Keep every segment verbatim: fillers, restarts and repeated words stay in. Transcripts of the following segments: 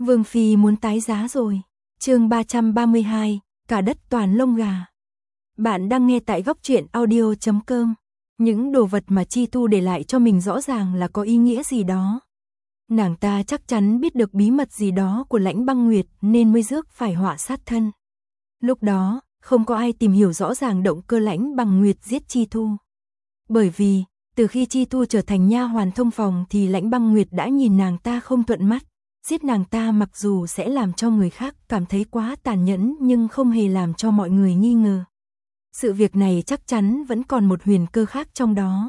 Vương Phi muốn tái giá rồi. Chương ba trăm ba mươi hai, cả đất toàn lông gà. Bạn đang nghe tại góc truyện audio chấm com. Những đồ vật mà Chi Thu để lại cho mình rõ ràng là có ý nghĩa gì đó. Nàng ta chắc chắn biết được bí mật gì đó của Lãnh Băng Nguyệt nên mới rước phải họa sát thân. Lúc đó, không có ai tìm hiểu rõ ràng động cơ Lãnh Băng Nguyệt giết Chi Thu. Bởi vì, từ khi Chi Thu trở thành nha hoàn thông phòng thì Lãnh Băng Nguyệt đã nhìn nàng ta không thuận mắt. Giết nàng ta mặc dù sẽ làm cho người khác cảm thấy quá tàn nhẫn nhưng không hề làm cho mọi người nghi ngờ. Sự việc này chắc chắn vẫn còn một huyền cơ khác trong đó.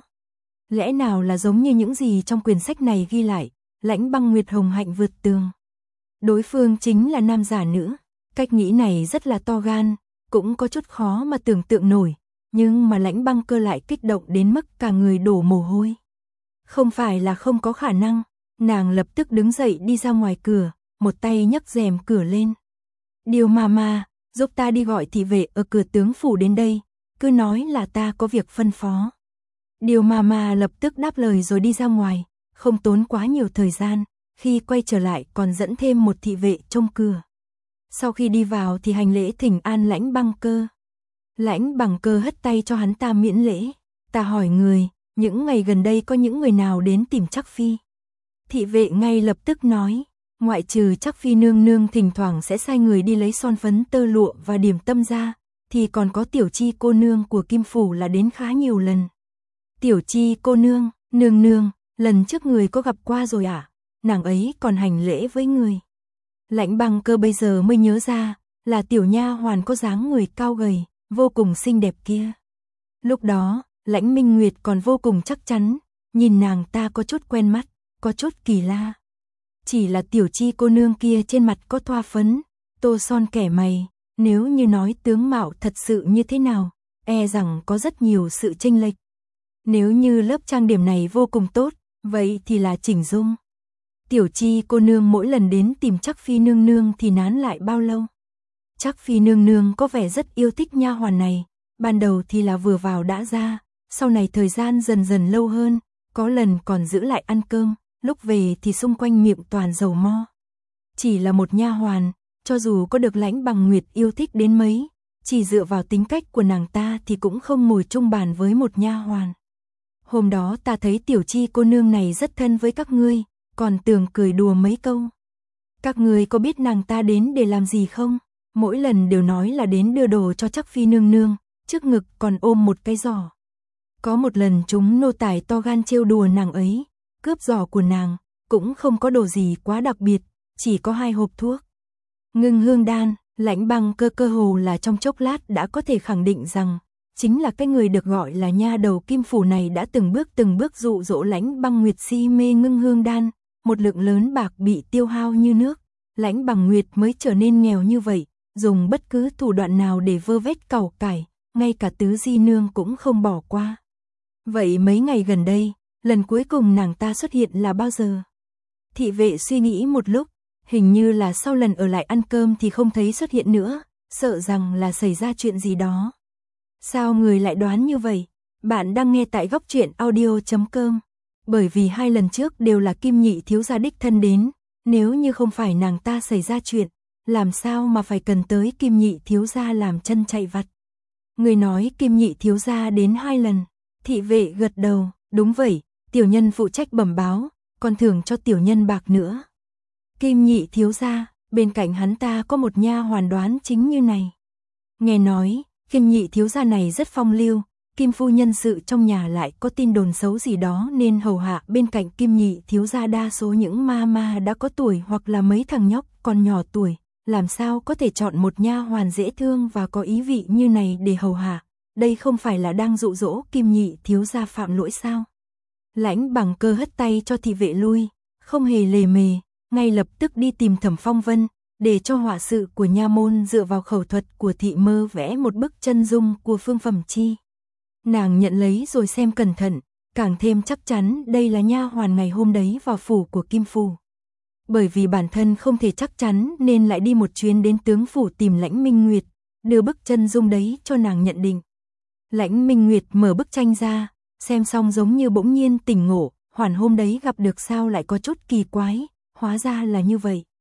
Lẽ nào là giống như những gì trong quyển sách này ghi lại, Lãnh Băng Nguyệt hồng hạnh vượt tường. Đối phương chính là nam giả nữ. Cách nghĩ này rất là to gan, cũng có chút khó mà tưởng tượng nổi, nhưng mà Lãnh Băng Cơ lại kích động đến mức cả người đổ mồ hôi. Không phải là không có khả năng. Nàng lập tức đứng dậy đi ra ngoài cửa, một tay nhấc rèm cửa lên. Điều mà mà, giúp ta đi gọi thị vệ ở cửa tướng phủ đến đây, cứ nói là ta có việc phân phó. Điều mà mà lập tức đáp lời rồi đi ra ngoài, không tốn quá nhiều thời gian, khi quay trở lại còn dẫn thêm một thị vệ trông cửa. Sau khi đi vào thì hành lễ thỉnh an Lãnh Băng Cơ. Lãnh Băng Cơ hất tay cho hắn ta miễn lễ. Ta hỏi người, những ngày gần đây có những người nào đến tìm Trắc Phi? Thị vệ ngay lập tức nói, ngoại trừ Trắc Phi nương nương thỉnh thoảng sẽ sai người đi lấy son phấn tơ lụa và điểm tâm ra, thì còn có Tiểu Chi cô nương của Kim Phủ là đến khá nhiều lần. Tiểu Chi cô nương, nương nương, lần trước người có gặp qua rồi à? Nàng ấy còn hành lễ với người. Lãnh Băng Cơ bây giờ mới nhớ ra, là tiểu nha hoàn có dáng người cao gầy, vô cùng xinh đẹp kia. Lúc đó, Lãnh Minh Nguyệt còn vô cùng chắc chắn, nhìn nàng ta có chút quen mắt. Có chút kỳ lạ. Chỉ là Tiểu Chi cô nương kia trên mặt có thoa phấn, tô son kẻ mày, nếu như nói tướng mạo thật sự như thế nào, e rằng có rất nhiều sự chênh lệch. Nếu như lớp trang điểm này vô cùng tốt, vậy thì là chỉnh dung. Tiểu Chi cô nương mỗi lần đến tìm Trắc Phi nương nương thì nán lại bao lâu? Trắc Phi nương nương có vẻ rất yêu thích nha hoàn này, ban đầu thì là vừa vào đã ra, sau này thời gian dần dần lâu hơn, có lần còn giữ lại ăn cơm. Lúc về thì xung quanh miệng toàn dầu mo. Chỉ là một nha hoàn, cho dù có được Lãnh Băng Nguyệt yêu thích đến mấy, chỉ dựa vào tính cách của nàng ta thì cũng không ngồi chung bàn với một nha hoàn. Hôm đó ta thấy Tiểu Chi cô nương này rất thân với các ngươi, còn tưởng cười đùa mấy câu. Các ngươi có biết nàng ta đến để làm gì không? Mỗi lần đều nói là đến đưa đồ cho Trắc Phi nương nương, trước ngực còn ôm một cái giỏ. Có một lần chúng nô tài to gan trêu đùa nàng ấy. Cướp giỏ của nàng, cũng không có đồ gì quá đặc biệt, chỉ có hai hộp thuốc. Ngưng hương đan, Lãnh Băng Cơ cơ hồ là trong chốc lát đã có thể khẳng định rằng, chính là cái người được gọi là nha đầu Kim Phủ này đã từng bước từng bước dụ dỗ Lãnh Băng Nguyệt si mê ngưng hương đan, một lượng lớn bạc bị tiêu hao như nước. Lãnh Băng Nguyệt mới trở nên nghèo như vậy, dùng bất cứ thủ đoạn nào để vơ vét cẩu cải, ngay cả tứ di nương cũng không bỏ qua. Vậy mấy ngày gần đây, lần cuối cùng nàng ta xuất hiện là bao giờ? Thị vệ suy nghĩ một lúc, hình như là sau lần ở lại ăn cơm thì không thấy xuất hiện nữa, sợ rằng là xảy ra chuyện gì đó. Sao người lại đoán như vậy? Bạn đang nghe tại góc truyện audio chấm com. Bởi vì hai lần trước đều là Kim Nhị thiếu gia đích thân đến, nếu như không phải nàng ta xảy ra chuyện, làm sao mà phải cần tới Kim Nhị thiếu gia làm chân chạy vặt? Người nói Kim Nhị thiếu gia đến hai lần, thị vệ gật đầu, đúng vậy. Tiểu nhân phụ trách bẩm báo, còn thưởng cho tiểu nhân bạc nữa. Kim Nhị thiếu gia, bên cạnh hắn ta có một nha hoàn đoán chính như này. Nghe nói, Kim Nhị thiếu gia này rất phong lưu, Kim phu nhân sự trong nhà lại có tin đồn xấu gì đó nên hầu hạ bên cạnh Kim Nhị thiếu gia đa số những ma ma đã có tuổi hoặc là mấy thằng nhóc còn nhỏ tuổi, làm sao có thể chọn một nha hoàn dễ thương và có ý vị như này để hầu hạ, đây không phải là đang dụ dỗ Kim Nhị thiếu gia phạm lỗi sao? Lãnh Băng Cơ hất tay cho thị vệ lui, không hề lề mề, ngay lập tức đi tìm Thẩm Phong Vân, để cho họa sự của nha môn dựa vào khẩu thuật của thị mơ vẽ một bức chân dung của Phương Phẩm Chi. Nàng nhận lấy rồi xem cẩn thận, càng thêm chắc chắn đây là nha hoàn ngày hôm đấy vào phủ của Kim Phủ. Bởi vì bản thân không thể chắc chắn nên lại đi một chuyến đến tướng phủ tìm Lãnh Minh Nguyệt, đưa bức chân dung đấy cho nàng nhận định. Lãnh Minh Nguyệt mở bức tranh ra, xem xong giống như bỗng nhiên tỉnh ngộ, hoàn hôm đấy gặp được sao lại có chút kỳ quái, hóa ra là như vậy.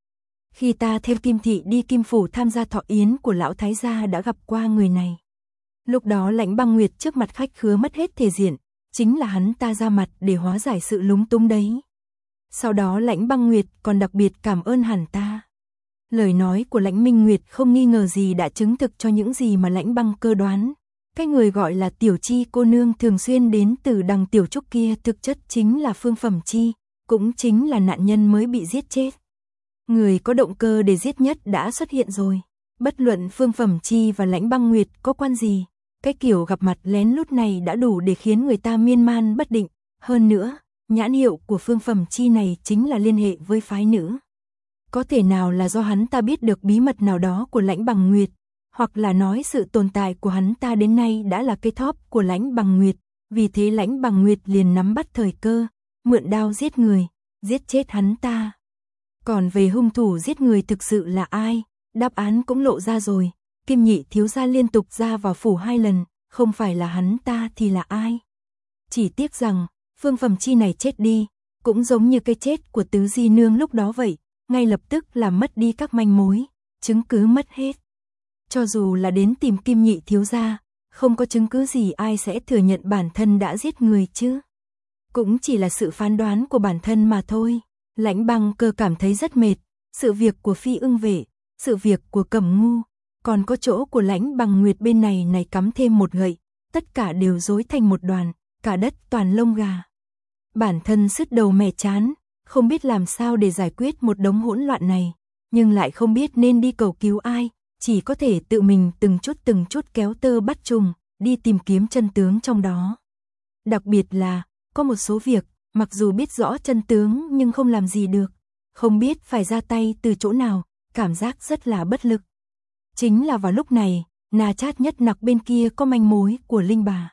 Khi ta theo Kim Thị đi Kim Phủ tham gia thọ yến của lão thái gia đã gặp qua người này. Lúc đó Lãnh Băng Nguyệt trước mặt khách khứa mất hết thể diện, chính là hắn ta ra mặt để hóa giải sự lúng túng đấy. Sau đó Lãnh Băng Nguyệt còn đặc biệt cảm ơn hắn ta. Lời nói của Lãnh Minh Nguyệt không nghi ngờ gì đã chứng thực cho những gì mà Lãnh Băng Cơ đoán. Cái người gọi là Tiểu Chi cô nương thường xuyên đến từ đằng Tiểu Trúc kia thực chất chính là Phương Phẩm Chi, cũng chính là nạn nhân mới bị giết chết. Người có động cơ để giết nhất đã xuất hiện rồi. Bất luận Phương Phẩm Chi và Lãnh Băng Nguyệt có quan gì, cái kiểu gặp mặt lén lút này đã đủ để khiến người ta miên man bất định. Hơn nữa, nhãn hiệu của Phương Phẩm Chi này chính là liên hệ với phái nữ. Có thể nào là do hắn ta biết được bí mật nào đó của Lãnh Bằng Nguyệt, hoặc là nói sự tồn tại của hắn ta đến nay đã là cây thóp của Lãnh Bằng Nguyệt, vì thế Lãnh Bằng Nguyệt liền nắm bắt thời cơ, mượn đao giết người, giết chết hắn ta. Còn về hung thủ giết người thực sự là ai, đáp án cũng lộ ra rồi, Kim Nhị thiếu gia liên tục ra vào phủ hai lần, không phải là hắn ta thì là ai. Chỉ tiếc rằng, Phương Phẩm Chi này chết đi, cũng giống như cái chết của Tứ Di Nương lúc đó vậy, ngay lập tức làm mất đi các manh mối, chứng cứ mất hết. Cho dù là đến tìm Kim Nhị thiếu gia, không có chứng cứ gì ai sẽ thừa nhận bản thân đã giết người chứ. Cũng chỉ là sự phán đoán của bản thân mà thôi. Lãnh Băng Cơ cảm thấy rất mệt, sự việc của Phi Ưng Vệ, sự việc của Cẩm Ngu, còn có chỗ của Lãnh Bằng Nguyệt bên này này cắm thêm một gậy, tất cả đều rối thành một đoàn, cả đất toàn lông gà. Bản thân sứt đầu mẻ chán, không biết làm sao để giải quyết một đống hỗn loạn này, nhưng lại không biết nên đi cầu cứu ai, chỉ có thể tự mình từng chút từng chút kéo tơ bắt trùng, đi tìm kiếm chân tướng trong đó. Đặc biệt là, có một số việc, mặc dù biết rõ chân tướng nhưng không làm gì được, không biết phải ra tay từ chỗ nào, cảm giác rất là bất lực. Chính là vào lúc này, Na Chát Nhất Nặc bên kia có manh mối của Linh Bà.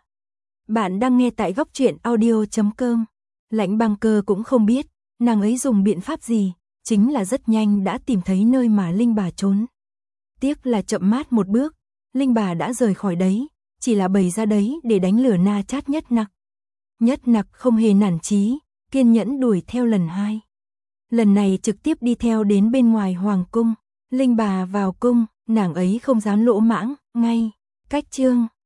Bạn đang nghe tại góc truyện audio chấm com. Lãnh Băng Cơ cũng không biết, nàng ấy dùng biện pháp gì, chính là rất nhanh đã tìm thấy nơi mà Linh Bà trốn. Tiếc là chậm mát một bước, Linh Bà đã rời khỏi đấy, chỉ là bày ra đấy để đánh lừa Na Chát Nhất Nặc. Nhất Nặc không hề nản chí, kiên nhẫn đuổi theo lần hai. Lần này trực tiếp đi theo đến bên ngoài hoàng cung, Linh Bà vào cung, nàng ấy không dám lỗ mãng, ngay, cách chương.